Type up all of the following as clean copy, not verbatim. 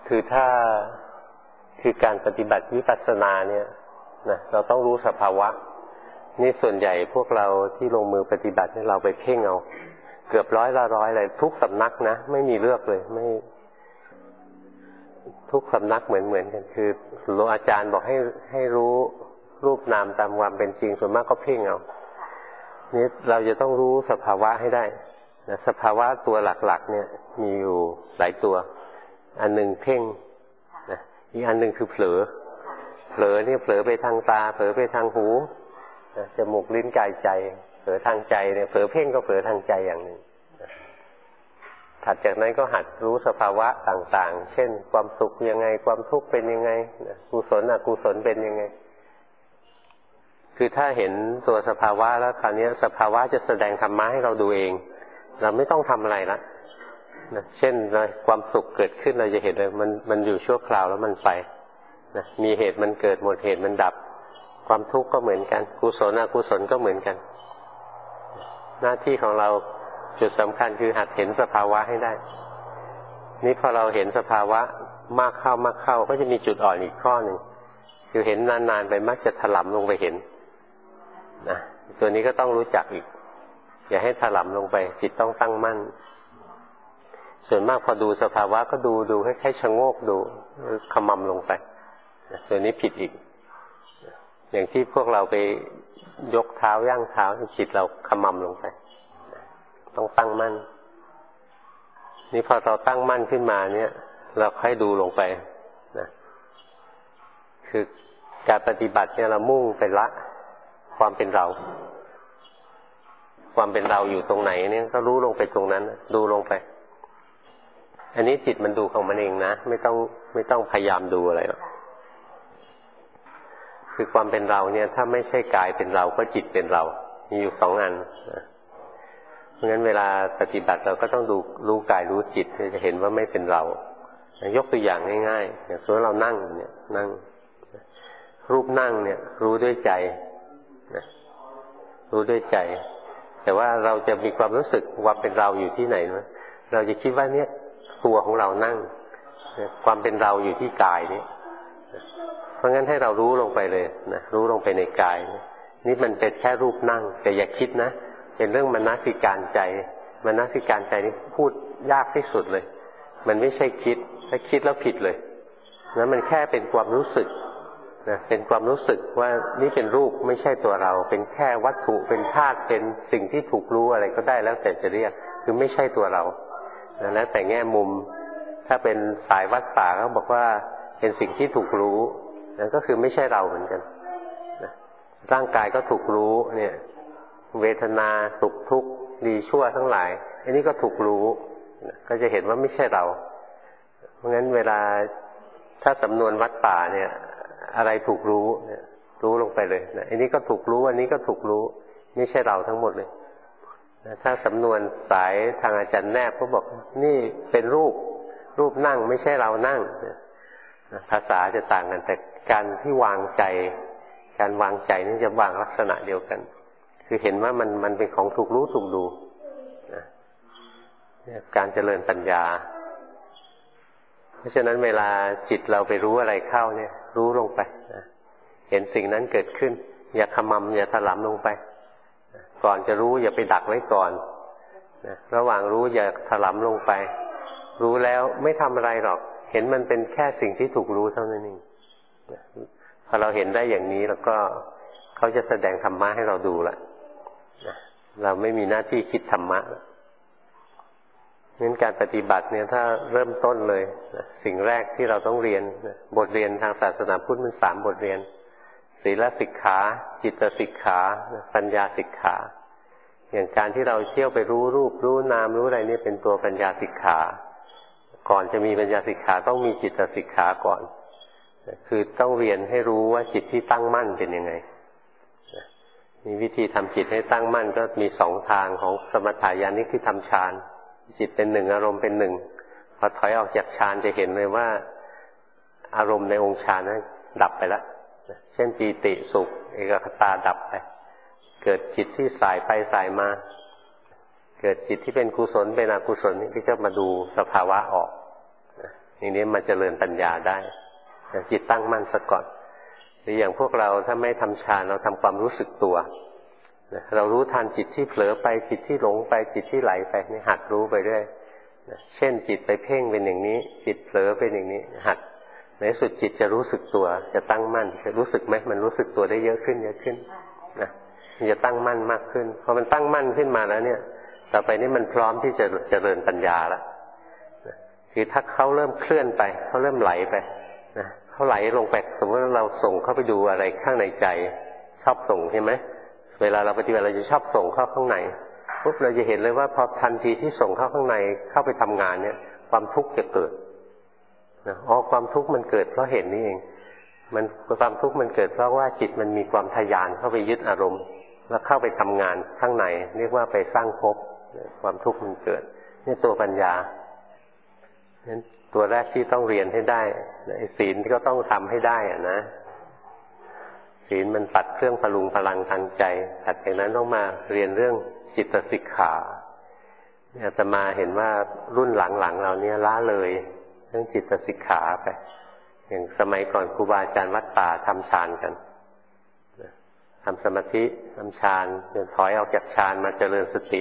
คือการปฏิบัติวิปัสสนาเนี่ยนะเราต้องรู้สภาวะนี่ส่วนใหญ่พวกเราที่ลงมือปฏิบัติเนี่ยเราไปเพ่งเอาเกือบร้อยเลยทุกสำนักนะไม่มีเลือกเลยไม่ทุกสำนักเหมือนกันคือหลวงอาจารย์บอกให้รู้รูปนามตามความเป็นจริงส่วนมากก็เพ่งเอานี่เราจะต้องรู้สภาวะให้ได้นะสภาวะตัวหลักๆเนี่ยมีอยู่หลายตัวอันหนึ่งเพ่งนะอีกอันหนึ่งคือเผลอนี่เผลอไปทางตาเผลอไปทางหูนะจมูกลิ้นกายใจเผลอทางใจเนี่ยเผลอเพ่งก็เผลอทางใจอย่างหนึ่งถัดจากนั้นก็หัดรู้สภาวะต่างๆเช่นความสุขยังไงความทุกข์เป็นยังไงกุศลอกุศลเป็นยังไงคือถ้าเห็นตัวสภาวะแล้วคราวนี้สภาวะจะแสดงธรรมะให้เราดูเองเราไม่ต้องทำอะไรละนะเช่นความสุขเกิดขึ้นเราจะเห็นเลยมันอยู่ชั่วคราวแล้วมันไปนะมีเหตุมันเกิดหมดเหตุมันดับความทุกข์ก็เหมือนกันกุศลอกุศลก็เหมือนกันหน้าที่ของเราจุดสำคัญคือหัดเห็นสภาวะให้ได้นี่พอเราเห็นสภาวะมากเข้าก็จะมีจุดอ่อนอีกข้อหนึ่งคือเห็นนานๆไปมักจะถลำลงไปเห็นนะตัวนี้ก็ต้องรู้จักอีกอย่าให้ถลำลงไปจิตต้องตั้งมั่นส่วนมากพอดูสภาวะก็ดูให้แค่ชะโงกดูขมำลงไปตัวนี้ผิดอีกอย่างที่พวกเราไปยกเท้าย่างเท้าจิตเราขมำลงไปต้องตั้งมั่นนี่พอเราตั้งมั่นขึ้นมาเนี่ยเราค่อยดูลงไปนะคือการปฏิบัติเนี่ยเรามุ่งไปละความเป็นเราความเป็นเราอยู่ตรงไหนเนี่ยก็รู้ลงไปตรงนั้นดูลงไปอันนี้จิตมันดูของมันเองนะไม่ต้องพยายามดูอะไรหรอกคือความเป็นเราเนี่ยถ้าไม่ใช่กายเป็นเราก็จิตเป็นเรามีอยู่สองอันนะเพราะงั้นเวลาปฏิบัติเราก็ต้องดูรู้กายรู้จิตจะเห็นว่าไม่เป็นเรายกตัวอย่างง่ายๆอย่างสมมติเรานั่งเนี่ยนั่งรูปนั่งเนี่ยรู้ด้วยใจนะรู้ด้วยใจแต่ว่าเราจะมีความรู้สึกว่าเป็นเราอยู่ที่ไหนนะเราจะคิดว่าเนี่ยตัวของเรานั่งความเป็นเราอยู่ที่กายนี้เพราะงั้นให้เรารู้ลงไปเลยนะรู้ลงไปในกายนี่มันเป็นแค่รูปนั่งแต่อย่าคิดนะเป็นเรื่องมนสิการใจมนสิการใจนี่พูดยากที่สุดเลยมันไม่ใช่คิดถ้าคิดแล้วผิดเลยนะมันแค่เป็นความรู้สึกนะเป็นความรู้สึกว่านี่เป็นรูปไม่ใช่ตัวเราเป็นแค่วัตถุเป็นธาตุเป็นสิ่งที่ถูกรู้อะไรก็ได้แล้วแต่จะเรียกคือไม่ใช่ตัวเรานะแล้วแต่แง่มุมถ้าเป็นสายวัดป่าเขาบอกว่าเป็นสิ่งที่ถูกรู้นั่นก็คือไม่ใช่เราเหมือนกันนะร่างกายก็ถูกรู้เนี่ยเวทนาสุขทุกข์ดีชั่วทั้งหลายอันนี้ก็ถูกรู้นะก็จะเห็นว่าไม่ใช่เราเพราะงั้นเวลาถ้าสำนวนวัดป่าเนี่ยอะไรถูกรู้เนี่ยรู้ลงไปเลยนะอันนี้ก็ถูกรู้อันนี้ก็ถูกรู้ไม่ใช่เราทั้งหมดเลยนะถ้าสำนวนสายทางอาจารย์แนบก็บอกนี่เป็นรูปนั่งไม่ใช่เรานั่งนะภาษาจะต่างกันแต่การที่วางใจการวางใจนี่จะวางลักษณะเดียวกันคือเห็นว่ามันเป็นของถูกรู้ถูกดูนะการเจริญปัญญาเพราะฉะนั้นเวลาจิตเราไปรู้อะไรเข้าเนี่ยรู้ลงไปนะเห็นสิ่งนั้นเกิดขึ้นอย่าขมำอย่าถลำลงไปนะก่อนจะรู้อย่าไปดักไว้ก่อนนะระหว่างรู้อย่าถลำลงไปรู้แล้วไม่ทำอะไรหรอกเห็นมันเป็นแค่สิ่งที่ถูกรู้เท่านั้นเองนะพอเราเห็นได้อย่างนี้แล้วก็เขาจะแสดงธรรมะให้เราดูละนะเราไม่มีหน้าที่คิดธรรมะงั้นการปฏิบัติเนี่ยถ้าเริ่มต้นเลยนะสิ่งแรกที่เราต้องเรียนนะบทเรียนทางศาสนาพุทธมัน3 บทเรียนศีลสิกขาจิตสิกขาปัญญาสิกขาอย่างการที่เราเที่ยวไปรู้รูปรู้นามรู้อะไรนี่เป็นตัวปัญญาสิกขาก่อนจะมีปัญญาสิกขาต้องมีจิตสิกขาก่อนคือต้องเรียนให้รู้ว่าจิตที่ตั้งมั่นเป็นยังไงมีวิธีทำจิตให้ตั้งมั่นก็มี2 ทางของสมถะญาณิกที่ทำฌานจิตเป็น1อารมณ์เป็น1พอถอยออกจากฌานจะเห็นเลยว่าอารมณ์ในองค์ฌานนั้นดับไปแล้วเช่นปีติสุขเอกคตาดับไปเกิดจิตที่สายไปสายมาเกิดจิตที่เป็นกุศลเป็นอกุศลนี่ก็จะมาดูสภาวะออกอย่างนี้มันเจริญปัญญาได้จิตตั้งมั่นซะก่อนหรืออย่างพวกเราถ้าไม่ทำฌานเราทำความรู้สึกตัวเรารู้ทันจิตที่เผลอไปจิตที่หลงไปจิตที่ไหลไปนี่หัดรู้ไปเรื่อยเช่นจิตไปเพ่งเป็นอย่างนี้จิตเผลอเป็นอย่างนี้หัดในสุดจิตจะรู้สึกตัวจะตั้งมั่นจะรู้สึกไหมมันรู้สึกตัวได้เยอะขึ้นนะมันจะตั้งมั่นมากขึ้นพอมันตั้งมั่นขึ้นมาแล้วเนี่ยต่อไปนี้มันพร้อมที่จะเจริญปัญญาแล้วคือถ้าเขาเริ่มเคลื่อนไปเขาเริ่มไหลไปนะเขาไหลลงไปสมมติว่าเราส่งเข้าไปดูอะไรข้างในใจชอบส่งใช่ไหมเวลาเราปฏิบัติเราจะชอบส่งเข้าข้างในปุ๊บเราจะเห็นเลยว่าพอทันทีที่ส่งเข้าข้างในเข้าไปทำงานเนี่ยความทุกข์จะเกิดความทุกข์มันเกิดเพราะเห็นนี่เองความทุกข์มันเกิดเพราะว่าจิตมันมีความทะยานเข้าไปยึดอารมณ์แล้วเข้าไปทำงานข้างในเรียกว่าไปสร้างภพความทุกข์มันเกิดนี่ตัวปัญญานั้นตัวแรกที่ต้องเรียนให้ได้ศีลก็ต้องทำให้ได้นะศีลมันตัดเครื่องพลุงพลังทางใจถัดจากนั้นต้องมาเรียนเรื่องจิตสิกขาอาตมาเห็นว่ารุ่นหลังๆเราเนี่ยละเลยเรื่องจิตสิกขาไปอย่างสมัยก่อนครูบาอาจารย์วัดป่าทำฌานกันทำสมาธิทำฌานจนถอยออกจากฌานมาเจริญสติ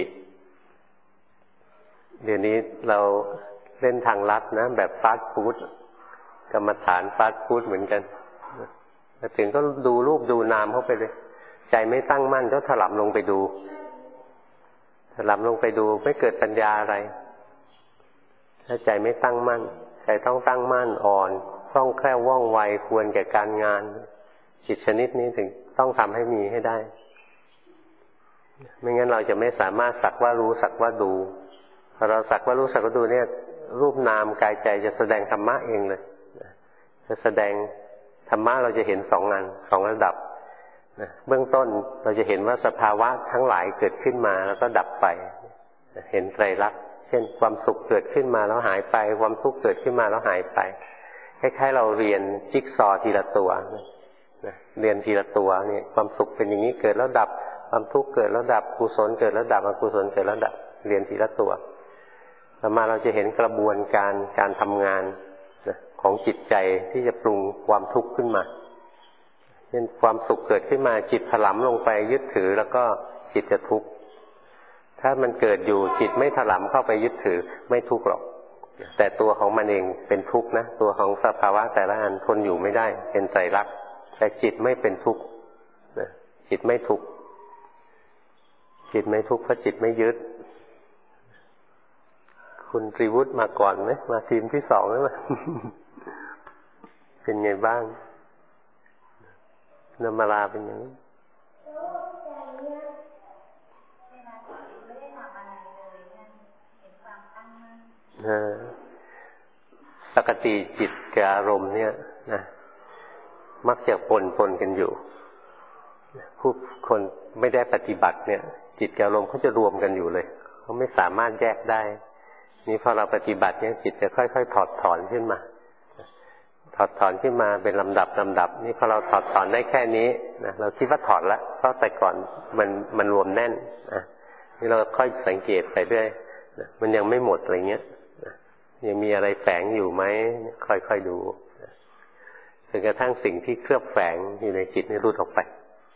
เดี๋ยวนี้เราเล่นทางลัดนะแบบฟาสต์ฟู้ดกรรมฐานฟาสต์ฟู้ดเหมือนกันมาถึงก็ดูรูปดูนามเข้าไปเลยใจไม่ตั้งมั่นก็ถลำลงไปดูไม่เกิดปัญญาอะไรถ้าใจไม่ตั้งมั่นใจต้องตั้งมั่นอ่อนคล่องแคล่วว่องไวควรแก่การงานจิตชนิดนี้ถึงต้องทำให้มีให้ได้ไม่งั้นเราจะไม่สามารถสักว่ารู้สักว่าดูพอเราสักว่ารู้สักว่าดูเนี่ยรูปนามกายใจจะแสดงธรรมะเองเลยจะแสดงธรรมะเราจะเห็นสองระดับเบื้องต้นเราจะเห็นว่าสภาวะทั้งหลายเกิดขึ้นมาแล้วก็ดับไปเห็นไตรลักษณ์เช่นความสุขเกิดขึ้นมาแล้วหายไปความทุกข์เกิดขึ้นมาแล้วหายไปคล้ายๆเราเรียนจิ๊กซอว์ทีละตัวเรียนทีละตัวนี่ความสุขเป็นอย่างนี้เกิดแล้วดับความทุกข์เกิดแล้วดับกุศลเกิดแล้วดับอกุศลเกิดแล้วดับเรียนทีละตัวต่อมาเราจะเห็นกระบวนการทำงานของจิตใจที่จะปรุงความทุกข์ขึ้นมาเช่นความสุขเกิดขึ้นมาจิตถลำลงไปยึดถือแล้วก็จิตจะทุกข์ถ้ามันเกิดอยู่จิตไม่ถลำเข้าไปยึดถือไม่ทุกข์หรอกแต่ตัวของมันเองเป็นทุกข์นะตัวของสภาวะแต่ละอันทนอยู่ไม่ได้เป็นไตรลักษณ์แต่จิตไม่เป็นทุกข์จิตไม่ทุกข์เพราะจิตไม่ยึดคุณตรีวุฒิมาก่อนไหมมาทีมที่สองแล้วมั้ย เป็นไงบ้างนำมาลาเป็นยังไงปกติจิตกับอารมณ์เนี่ยนะมักจะปนกันอยู่ผู้คนไม่ได้ปฏิบัติเนี่ยจิตกับอารมณ์เขาจะรวมกันอยู่เลยเขาไม่สามารถแยกได้นี่พอเราปฏิบัติเนี่ยจิตจะค่อยๆถอดถอนขึ้นมาเป็นลำดับนี่พอเราถอดถอนได้แค่นี้นะเราคิดว่าถอดแล้วเพราะแต่ก่อนมันรวมแน่นนะนี่เราค่อยสังเกตไปด้วยนะมันยังไม่หมดอะไรเงี้ยนะยังมีอะไรแฝงอยู่ไหมค่อยๆดูนะจนกระทั่งสิ่งที่เคลือบแฝงอยู่ในจิตนี่รุดออกไป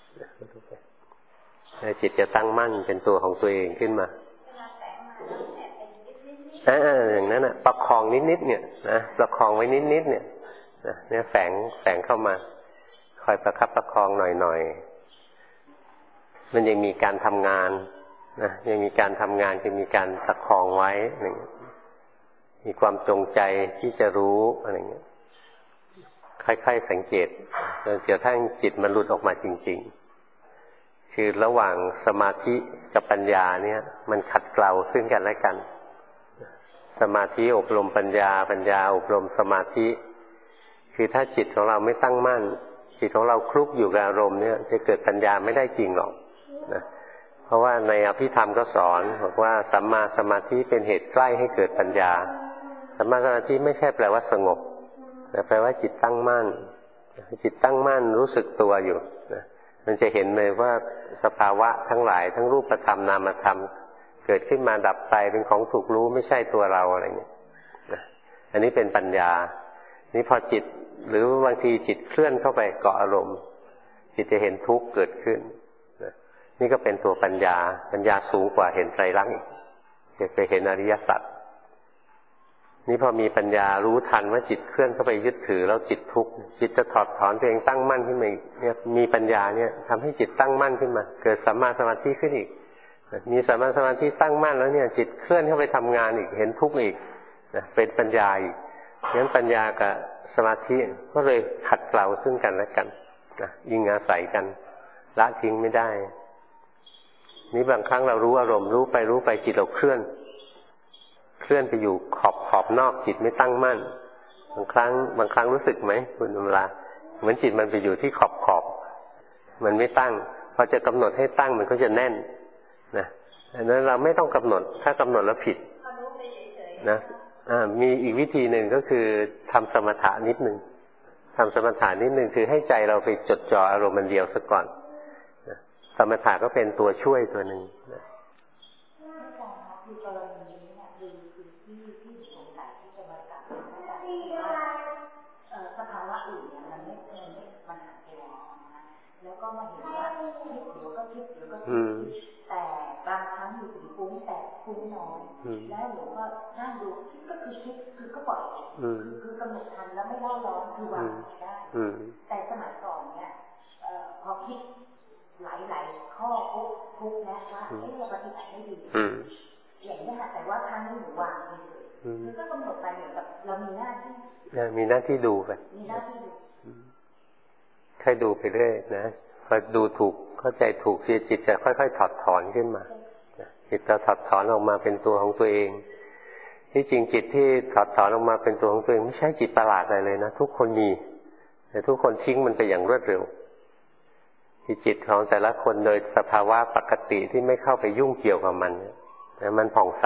จิตจะตั้งมั่นเป็นตัวของตัวเองขึ้นมาอย่างนั้นนะประคองนิดๆเนี่ยนะประคองไว้นิดๆเนี่ยเนี่ยแฝงเข้ามาคอยประคับประคองหน่อยๆมันยังมีการทำงานนะยังมีการทำงานจะมีการประคองไว้มีความจงใจที่จะรู้อะไรเงี้ยค่อยๆสังเกตจนกระทั่งจิตมันหลุดออกมาจริงๆคือระหว่างสมาธิกับปัญญาเนี่ยมันขัดเกลาซึ่งกันและกันสมาธิอบรมปัญญาอบรมสมาธิคือถ้าจิตของเราไม่ตั้งมั่นจิตของเราคลุกอยู่กับอารมณ์เนี่ยจะเกิดปัญญาไม่ได้จริงหรอกนะเพราะว่าในอภิธรรมก็สอนบอกว่าสัมมาสมาธิเป็นเหตุใกล้ให้เกิดปัญญาสัมมาสมาธิไม่ใช่แปลว่าสงบแต่แปลว่าจิตตั้งมั่นจิตตั้งมั่นรู้สึกตัวอยู่นะมันจะเห็นเลยว่าสภาวะทั้งหลายทั้งรูปธรรมนามธรรมเกิดขึ้นมาดับไปเป็นของถูกรู้ไม่ใช่ตัวเราอะไรเงี้ยนะอันนี้เป็นปัญญานี่พอจิตหรือบางทีจิตเคลื่อนเข้าไปเกาะอารมณ์จิตจะเห็นทุกข์เกิดขึ้นนี่ก็เป็นตัวปัญญาสูงกว่าเห็นไตรลักษณ์จะไปเห็นอริยสัจนี่พอมีปัญญารู้ทันว่าจิตเคลื่อนเข้าไปยึดถือแล้วจิตทุกข์จิตจะถอดถอนตัวเองตั้งมั่นขึ้นมาเนี่ยมีปัญญาเนี่ยทำให้จิตตั้งมั่นขึ้นมาเกิดสัมมาสมาธิขึ้นอีกมีสัมมาสมาธิตั้งมั่นแล้วเนี่ยจิตเคลื่อนเข้าไปทำงานอีกเห็นทุกข์อีกเป็นปัญญาอีกงั้นปัญญากับสมาธิก็เลยขัดเกลาซึ่งกันและกันอิงอาศัยกันละทิ้งไม่ได้นี่บางครั้งเรารู้อารมณ์รู้ไปจิตเราเคลื่อนไปอยู่ขอบนอกจิตไม่ตั้งมั่นบางครั้งรู้สึกไหมคุณอุลาเหมือนจิตมันไปอยู่ที่ขอบมันไม่ตั้งพอจะกำหนดให้ตั้งมันก็จะแน่นนะดังนั้นเราไม่ต้องกำหนดถ้ากำหนดแล้วผิดนะมีอีกวิธีหนึ่งก็คือทำสมถะนิดนึงคือให้ใจเราไปจดจ่ออารมณ์มันเดียวซะก่อนสมถะก็เป็นตัวช่วยตัวหนึ่งนะสภาวะอื่นเนี่ยมันไม่มันหาตัวนะแล้วก็มาเห็นว่าคิดเดี๋ยวก็คิดแต่บางครั้งอยู่ถึงฟุ้งแต่ฟุ้งน้อยแล้วหนูก็นั่งดูคิดก็คือคิดคือก็ปล่อยคือกำหนดทันแล้วไม่เล่าร้อนคือวางได้แต่สมัยก่อนเนี่ยพอคิดหลายข้อทุกแล้วว่าเราปฏิบัติไม่ดีอย่างนี้ค่ะแต่ว่าครั้งนี้หนูวางเลยคือก็กำหนดไปเหมือนกับเรามีหน้าที่ดูไปค่อยดูไปเรื่อยนะพอดูถูกเข้าใจถูกจิตจะค่อยๆถอดถอนขึ้นมาจิตจะถอดถอนออกมาเป็นตัวของตัวเองที่จริงจิตที่ถอดถอนออกมาเป็นตัวของตัวเองไม่ใช่จิตประหลาดอะไรเลยนะทุกคนมีแต่ทุกคนทิ้งมันไปอย่างรวดเร็วที่จิตของแต่ละคนโดยสภาวะปกติที่ไม่เข้าไปยุ่งเกี่ยวกับมันมันผ่องใส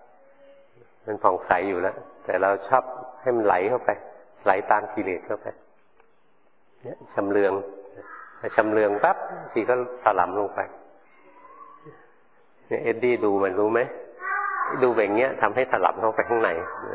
อยู่แล้วแต่เราชอบให้มันไหลเข้าไปไหลตามกิเลสเข้าไปเนี่ยชำเลืองปั๊บทีก็ถลำลงไปเนี่ยเอ็ดดี้ดูมันรู้ไหมดูแบบเนี้ยทำให้ถลำเข้าไปข้างใน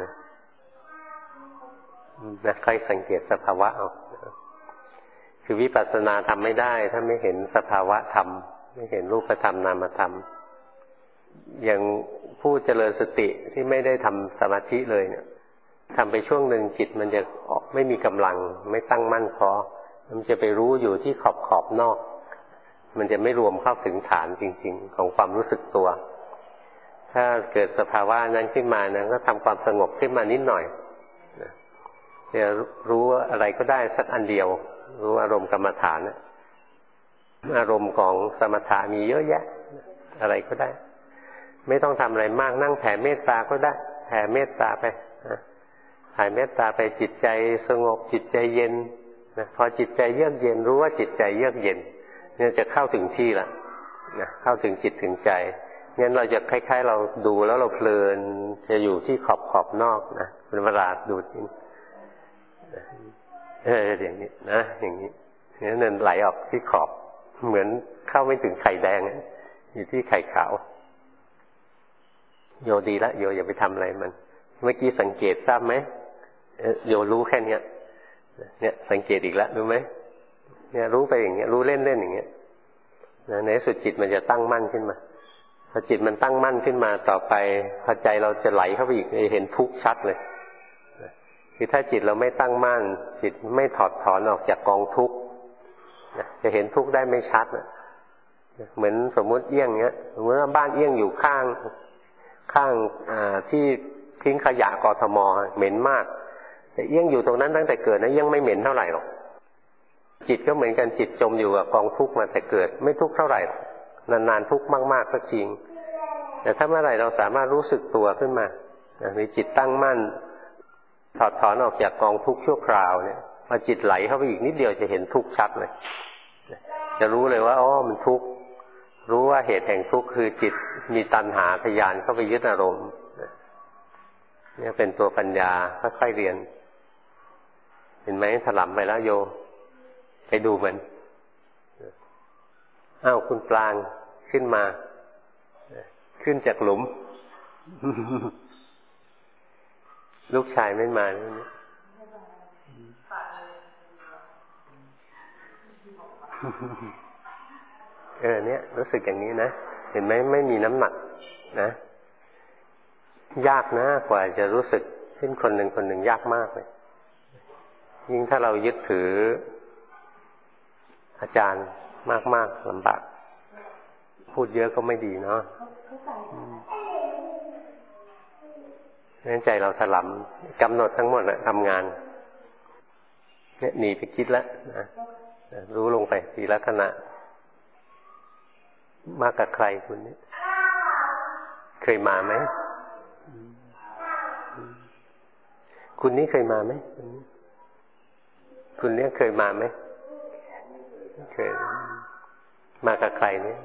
นะค่อยสังเกตสภาวะเอาคือวิปัสสนาทำไม่ได้ถ้าไม่เห็นสภาวะธรรมไม่เห็นรูปธรรมนามธรรมอย่างผู้เจริญสติที่ไม่ได้ทำสมาธิเลยเนี่ยทำไปช่วงหนึ่งจิตมันจะไม่มีกำลังไม่ตั้งมั่นพอมันจะไปรู้อยู่ที่ขอบนอกมันจะไม่รวมเข้าถึงฐานจริงๆของความรู้สึกตัวถ้าเกิดสภาวะนั้นขึ้นมานะก็ทำความสงบขึ้นมานิดหน่อยจะรู้อะไรก็ได้สักอันเดียวรู้อารมณ์กรรมฐานนะอารมณ์ของสมถะมีเยอะแยะอะไรก็ได้ไม่ต้องทำอะไรมากนั่งแผ่เมตตาก็ได้แผ่เมตตาไปแผ่เมตตาไปจิตใจสงบจิตใจเย็นนะพอจิตใจเยือกเย็นรู้ว่าจิตใจเยือกเย็นเนี่ยจะเข้าถึงที่ละนะเข้าถึงจิตถึงใจงั้นเราจะคล้ายๆเราดูแล้วเราเพลินจะอยู่ที่ขอบนอกนะเป็นเวลาดูจริงอย่างนี้นะอย่างนี้เนี่ยเนินไหลออกที่ขอบเหมือนเข้าไม่ถึงไข่แดงอยู่ที่ไข่ขาวโยดีละโยอย่าไปทำอะไรมันเมื่อกี้สังเกตทราบไหมโยรู้แค่เนี้ยเนี่ยสังเกตอีกแล้วรู้ไหมเนี่ยรู้ไปอย่างเงี้ยรู้เล่นๆอย่างเงี้ยในสุดจิตมันจะตั้งมั่นขึ้นมาพอจิตมันตั้งมั่นขึ้นมาต่อไปพอใจเราจะไหลเข้าไปอีกจะเห็นทุกข์ชัดเลยคือถ้าจิตเราไม่ตั้งมั่นจิตไม่ถอดถอนออกจากกองทุกข์จะเห็นทุกข์ได้ไม่ชัดเหมือนสมมุติเอี้ยงเงี้ยสมมติว่าบ้านเอี้ยงอยู่ข้างที่ทิ้งขยะกทม.เหม็นมากแต่เอี้ยงอยู่ตรงนั้นตั้งแต่เกิดนะยังไม่เหม็นเท่าไหร่หรอกจิตก็เหมือนกันจิตจมอยู่กับกองทุกข์มาแต่เกิดไม่ทุกข์เท่าไหร่นานๆทุกข์มากๆก็จริงแต่ถ้าเมื่อไหร่เราสามารถรู้สึกตัวขึ้นมามีจิตตั้งมั่นถอดถอนออกจากกองทุกข์ชั่วคราวเนี่ยพอจิตไหลเข้าไปอีกนิดเดียวจะเห็นทุกข์ชัดเลยจะรู้เลยว่าอ๋อมันทุกข์รู้ว่าเหตุแห่งทุกข์คือจิตมีตัณหาทะยานเข้าไปยึดอารมณ์เนี่ยเป็นตัวปัญญาค่อยๆเรียนเห็นไหมถลำไปแล้วโยไปดูมันอ้าวคุณปลางขึ้นมาขึ้นจากหลุมลูกชายไม่มาเนี่ยรู้สึกอย่างนี้นะเห็นไหมไม่มีน้ำหนักนะยากนะกว่าจะรู้สึกเช่นคนหนึ่งยากมากเลยยิ่งถ้าเรายึดถืออาจารย์มากลำบากพูดเยอะก็ไม่ดีเนาะนั่นใจเราถลำกำหนดทั้งหมดนะทำงานเนี่ยหนีไปคิดแล้วนะรู้ลงไปทีละขณะมากับใครคุณนี่เคยมาไหมคุณนี่เคยมาไหมคุณเนี่ยเคยมาไหมเคยมากับใครเนี่ย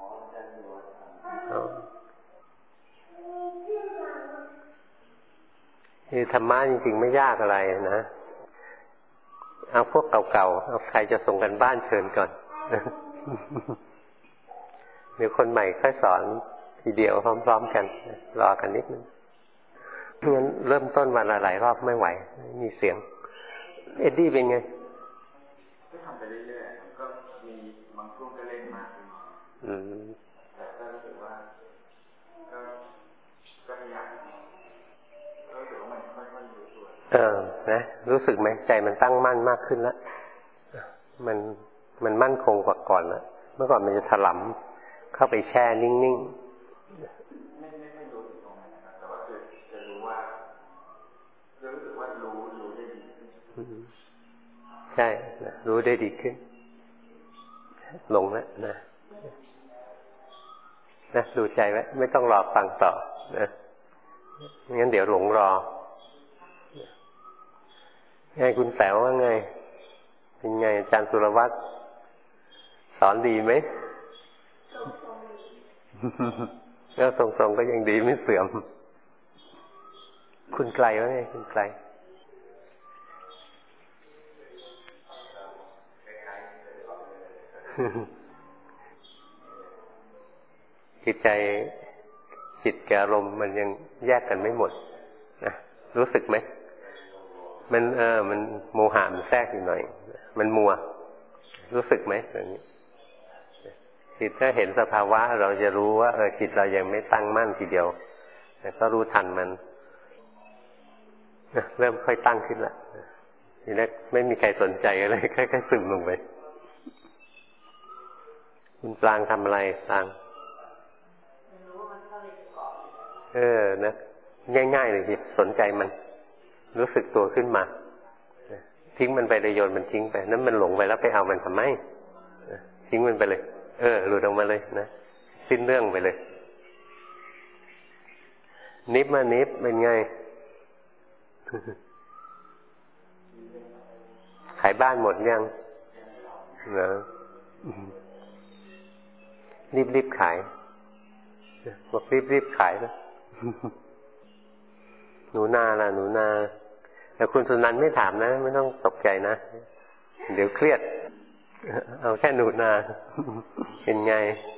คือธรรมะจริงๆไม่ยากอะไรนะเอาพวกเก่าๆเอาใครจะส่งกันบ้านเชิญก่อนเดี๋ยวคนใหม่ค่อยสอนทีเดียวพร้อมๆกันรอกันนิดนึงงั้นเริ่มต้นวันละหลายรอบไม่ไหวมีเสียงเอ็ดดี้เป็นไงก็ทำไปเรื่อยๆก็มีบางช่วงก็เล่นมากขึ้นแต่ก็รู้สึกว่าก็พยายามก็รู้สึกว่ามันค่อยๆรู้ตัวนะรู้สึกไหมใจมันตั้งมั่นมากขึ้นแล้วมันมั่นคงกว่าก่อนแล้วเมื่อก่อนมันจะถลำเข้าไปแช่นิ่งๆไม่รู้ตรงนั้นนะครับแต่ว่าจะรู้ว่ารู้สึกว่ารู้ได้ดีขึ้นใช่รู้ได้ดีขึ้นลงแล้วนะดูใจไว้ไม่ต้องรอฟังต่อนะงั้นเดี๋ยวหลงรอไงคุณแป๋วว่าไงเป็นไงอาจารย์สุรวัตรสอนดีไหมแล้วทรงๆก็ยังดีไม่เสื่อมคุณไกลว่าไงคุณไกลจิตกับอารมณ์มันยังแยกกันไม่หมดนะรู้สึกไหมมันโมหะมันแทรกอยู่หน่อยมันมัวรู้สึกไหมอย่างนี้จิตถ้าเห็นสภาวะเราจะรู้ว่าจิตเรายังไม่ตั้งมั่นทีเดียวแต่ก็รู้ทันมันเริ่มค่อยตั้งขึ้นละทีแรกไม่มีใครสนใจอะไรค่อยๆซึมลงไปคุณปรางทำอะไรปรางนะง่ายๆเลยสิสนใจมันรู้สึกตัวขึ้นมาทิ้งมันไปเลยโยนมันทิ้งไปนั้นมันหลงไปแล้วไปเอามันทำไมทิ้งมันไปเลยหลุดออกมาเลยนะสิ้นเรื่องไปเลยนิบมานิบเป็นไงขายบ้านหมดยังนะรีบขายบอกรีบขายนะหนูนาล่ะหนูนาแต่คุณสุนันท์ไม่ถามนะไม่ต้องตกใจนะเดี๋ยวเครียดเอาแค่หนูนาเป็นไง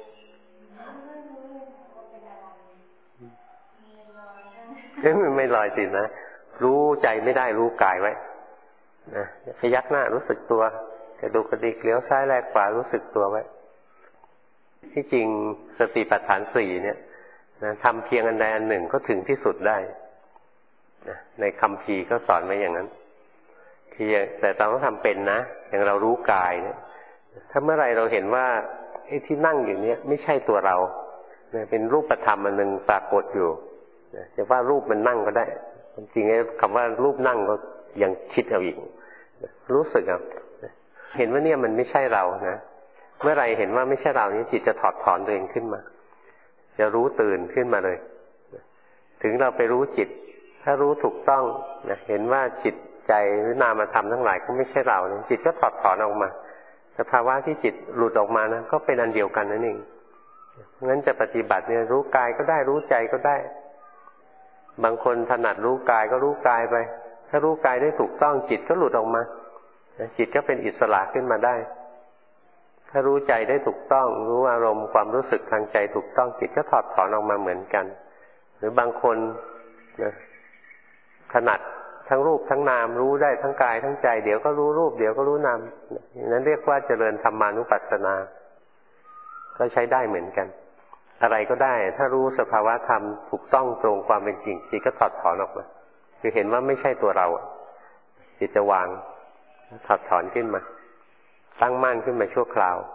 ไม่ลอยสินะรู้ใจไม่ได้รู้กายไว้นะพยักหน้ารู้สึกตัวกระดูกกระดิกเลี้ยวซ้ายแลกขวารู้สึกตัวไว้ที่จริงสติปัฏฐานสี่เนี่ยนะทำเพียงอันใดอันหนึ่งก็ถึงที่สุดได้นะในคัมภีร์ก็สอนไว้อย่างนั้นคือแต่เราต้องทำเป็นนะอย่างเรารู้กายเนี่ยถ้าเมื่อไรเราเห็นว่าไอ้ที่นั่งอยู่เนี่ยไม่ใช่ตัวเราเป็นรูปธรรมอันหนึ่งปรากฏอยู่จะว่ารูปมันนั่งก็ได้จริงๆคำว่ารูปนั่งก็ยังคิดเอาอีกรู้สึกเห็นว่าเนี่ยมันไม่ใช่เรานะเมื่อไรเห็นว่าไม่ใช่เรานี้จิตจะถอดถอนตัวเองขึ้นมาจะรู้ตื่นขึ้นมาเลยถึงเราไปรู้จิตถ้ารู้ถูกต้องนะเห็นว่าจิตใจหรือนามธรรมทั้งหลายก็ไม่ใช่เราเนี่ยจิตก็ถอดถอนออกมาสภาวะที่จิตหลุดออกมานะก็เป็นอันเดียวกันนั่นเองงั้นจะปฏิบัติเนี่ยรู้กายก็ได้รู้ใจก็ได้บางคนถนัดรู้กายก็รู้กายไปถ้ารู้กายได้ถูกต้องจิตก็หลุดออกมาจิตก็เป็นอิสระขึ้นมาได้ถ้ารู้ใจได้ถูกต้องรู้อารมณ์ความรู้สึกทางใจถูกต้องจิตก็ถอดถอนออกมาเหมือนกันหรือบางคนนะถนัดทั้งรูปทั้งนามรู้ได้ทั้งกายทั้งใจเดี๋ยวก็รู้รูปเดี๋ยวก็รู้นามนั้นเรียกว่าเจริญธรรมานุปัสสนาก็ใช้ได้เหมือนกันอะไรก็ได้ถ้ารู้สภาวะธรรมถูกต้องตรงความเป็นจริงจิตก็ถอดถอนออกมาคือเห็นว่าไม่ใช่ตัวเราจิตจะวางถอดถอนขึ้นมาตั้งมั่นขึ้นมาชั่วคราว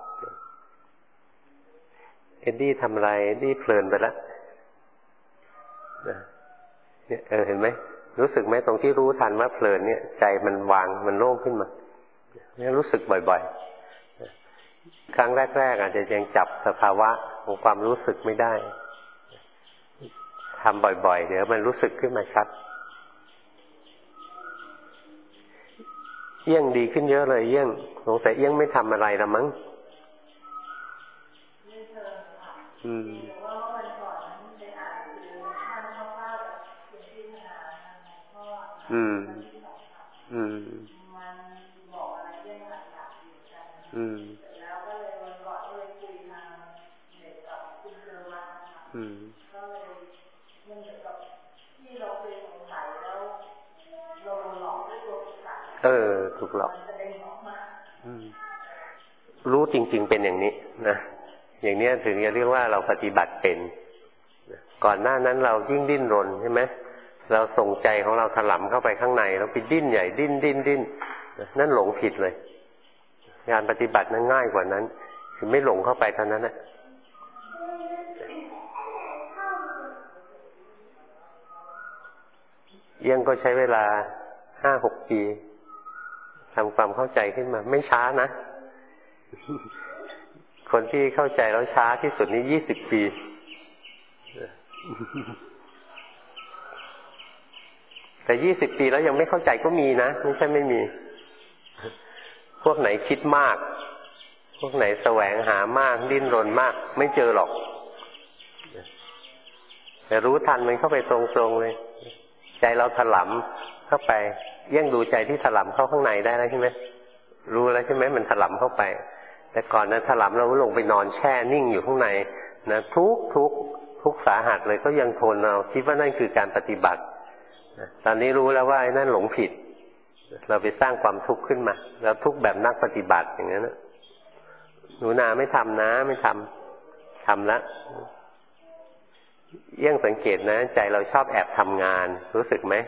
เอ็ดดี้ทำอะไรเอ็ดดี้เพลินไปแล้วเนี่ยเห็นไหมรู้สึกไหมตรงที่รู้ทันว่าเพลินเนี่ยใจมันวางมันโล่งขึ้นมาเนี่ยรู้สึกบ่อยๆครั้งแรกๆอาจจะยังจับสภาวะของความรู้สึกไม่ได้ทำบ่อยๆเดี๋ยวมันรู้สึกขึ้นมาชัดเอี้ยงดีขึ้นเยอะเลยเอี้ยงสงสัยเอี้ยงไม่ทำอะไรละมั้งถูกหลอกรู้จริงๆเป็นอย่างนี้นะอย่างนี้ถึงจะเรียกว่าเราปฏิบัติเป็นก่อนหน้านั้นเรายิ่งดิ้นรนใช่ไหมเราส่งใจของเราถลำเข้าไปข้างในแล้วไปดิ้นใหญ่ดิ้นนั่นหลงผิดเลยงานปฏิบัตินั้นง่ายกว่านั้นคือไม่หลงเข้าไปเท่านั้นนะยังก็ใช้เวลา 5-6 ปีทำความเข้าใจขึ้นมาไม่ช้านะคนที่เข้าใจแล้วช้าที่สุดนี่20 ปีแต่20 ปีแล้วยังไม่เข้าใจก็มีนะไม่ใช่ไม่มีพวกไหนคิดมากพวกไหนแสวงหามากดิ้นรนมากไม่เจอหรอกแต่รู้ทันมันเข้าไปตรงๆเลยใจเราถลำเข้าไปยังดูใจที่ถลำเข้าข้างในได้แล้วใช่ไหมรู้แล้วใช่ไหมมันถลำเข้าไปแต่ก่อนนั้นถลำเราลงไปนอนแช่นิ่งอยู่ข้างในนะทุกสาหัสเลยก็ยังทนเราคิดว่านั่นคือการปฏิบัติตอนนี้รู้แล้วว่าไอ้นั่นหลงผิดเราไปสร้างความทุกข์ขึ้นมาแล้วทุกข์แบบนักปฏิบัติอย่างนั้นนะหนูนาไม่ทำนะไม่ทำแล้วยังสังเกตนะใจเราชอบแอบทำงานรู้สึกไหม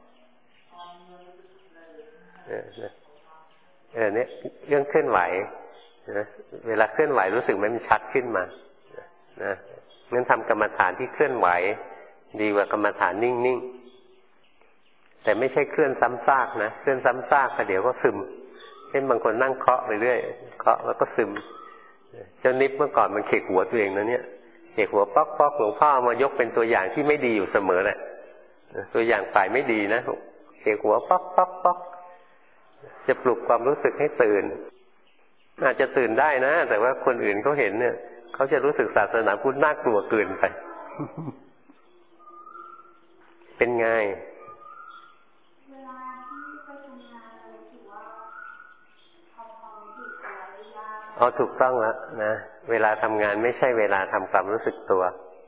เนี่ยเรื่องเคลื่อนไหวนะเวลาเคลื่อนไหวรู้สึกไหมมันชัดขึ้นมานะงั้นทำกรรมฐานที่เคลื่อนไหวดีกว่ากรรมฐานนิ่งๆแต่ไม่ใช่เคลื่อนซ้ำซากนะเคลื่อนซ้ำซากเดี๋ยวก็ซึมเช่นบางคนนั่งเคาะไปเรื่อยเคาะแล้วก็ซึมเจ้านิพเมื่อก่อนมันเขกหัวตัวเองนะเนี่ยเขกหัวป๊อกๆหลวงพ่อมายกเป็นตัวอย่างที่ไม่ดีอยู่เสมอแหละตัวอย่างฝ่ายไม่ดีนะเขกหัวป๊อกจะปลุกความรู้สึกให้ตื่นอาจจะตื่นได้นะแต่ว่าคนอื่นเขาเห็นเนี่ยเขาจะรู้สึกศาสนาพุทธน่ากลัวเกินไป เป็นไงเวลาที่ไปทำงานรู้สึกว่าความรู้สึกอะไรยากถูกต้องแล้วนะเวลาทำงานไม่ใช่เวลาทำความรู้สึกตัว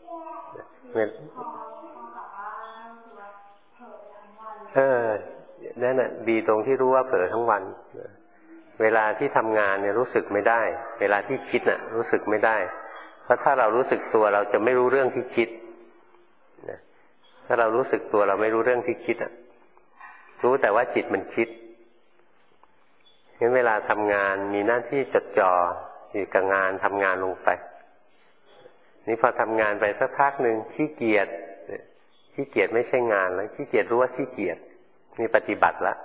นั่นน่ะดีตรงที่รู้ว่าเผลอทั้งวันเวลาที่ทำงานเนี่ยรู้สึกไม่ได้เวลาที่คิดน่ะรู้สึกไม่ได้เพราะถ้าเรารู้สึกตัวเราจะไม่รู้เรื่องที่คิดถ้าเรารู้สึกตัวเราไม่รู้เรื่องที่คิดรู้แต่ว่าจิตมันคิดงั้นเวลาทำงานมีหน้าที่จดจ่ออยู่กับงานทำงานลงไปนี่พอทำงานไปสักพักหนึ่งขี้เกียจไม่ใช่งานแล้วขี้เกียจรู้ว่าขี้เกียจนี่ปฏิบัติแล้ว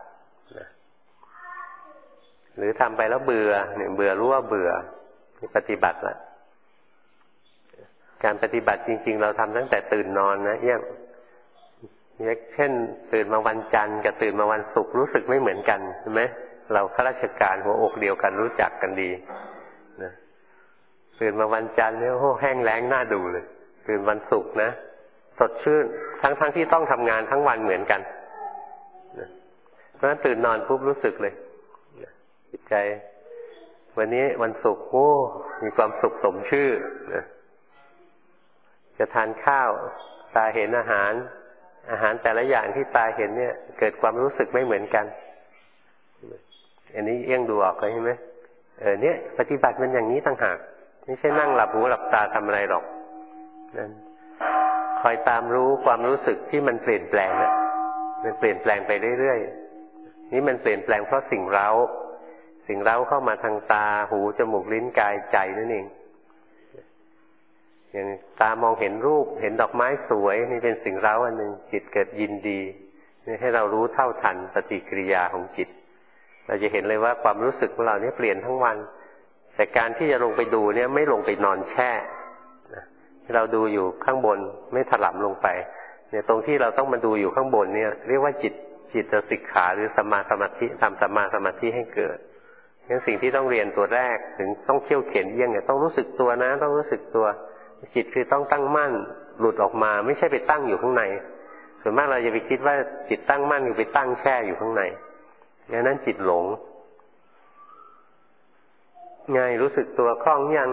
หรือทำไปแล้วเบื่อเนี่ยเบื่อรู้ว่าเบื่อนี่ปฏิบัติแล้วการปฏิบัติจริงๆเราทำตั้งแต่ตื่นนอนนะอย่างเช่นตื่นมาวันจันทร์กับตื่นมาวันศุกร์รู้สึกไม่เหมือนกันใช่ไหมเราข้าราชการหัวอกเดียวกันรู้จักกันดีนะตื่นมาวันจันทร์เนี่ยโอ้แห้งแล้งน่าดูเลยตื่นวันศุกร์นะสดชื่นทั้งที่ต้องทำงานทั้งวันเหมือนกันเพราะฉะนั้นตื่นนอนปุ๊บรู้สึกเลยจิตใจวันนี้วันศุกร์โอ้มีความสุขสมชื่อจะทานข้าวตาเห็นอาหารอาหารแต่ละอย่างที่ตาเห็นเนี่ยเกิดความรู้สึกไม่เหมือนกันอันนี้เอี้ยงดูออกเลยใช่ไหมเนี่ยปฏิบัติมันอย่างนี้ต่างหากไม่ใช่นั่งหลับหูหลับตาทำอะไรหรอกนั่นคอยตามรู้ความรู้สึกที่มันเปลี่ยนแปลงน่ะมันเปลี่ยนแปลงไปเรื่อยๆนี่มันเปลี่ยนแปลงเพราะสิ่งเร้าเข้ามาทางตาหูจมูกลิ้นกายใจนั่นเองอย่างตามองเห็นรูปเห็นดอกไม้สวยนี่เป็นสิ่งเร้าอันหนึ่งจิตเกิดยินดีนี่ให้เรารู้เท่าทันปฏิกิริยาของจิตเราจะเห็นเลยว่าความรู้สึกของเราเนี่ยเปลี่ยนทั้งวันแต่การที่จะลงไปดูเนี่ยไม่ลงไปนอนแช่เราดูอยู่ข้างบนไม่ถลำลงไปเนี่ยตรงที่เราต้องมาดูอยู่ข้างบนเนี่ยเรียกว่าจิตสิกขาหรือสัมมาสมาธิทำสัมมาสมาธิให้เกิดงั้นสิ่งที่ต้องเรียนตัวแรกถึงต้องเขี่ยวเข็นเยี่ยงเนี่ยต้องรู้สึกตัวนะต้องรู้สึกตัวจิตคือต้องตั้งมั่นหลุดออกมาไม่ใช่ไปตั้งอยู่ข้างในส่วนมากเราจะไปคิดว่าจิตตั้งมั่นอยู่ไปตั้งแช่อยู่ข้างในงั้นนั้นจิตหลงไงรู้สึกตัวคล่องยัง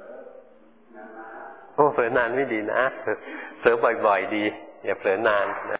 โอ้เผลอนานไม่ดีนะเผลอบ่อยๆดีอย่าเผลอนานนะ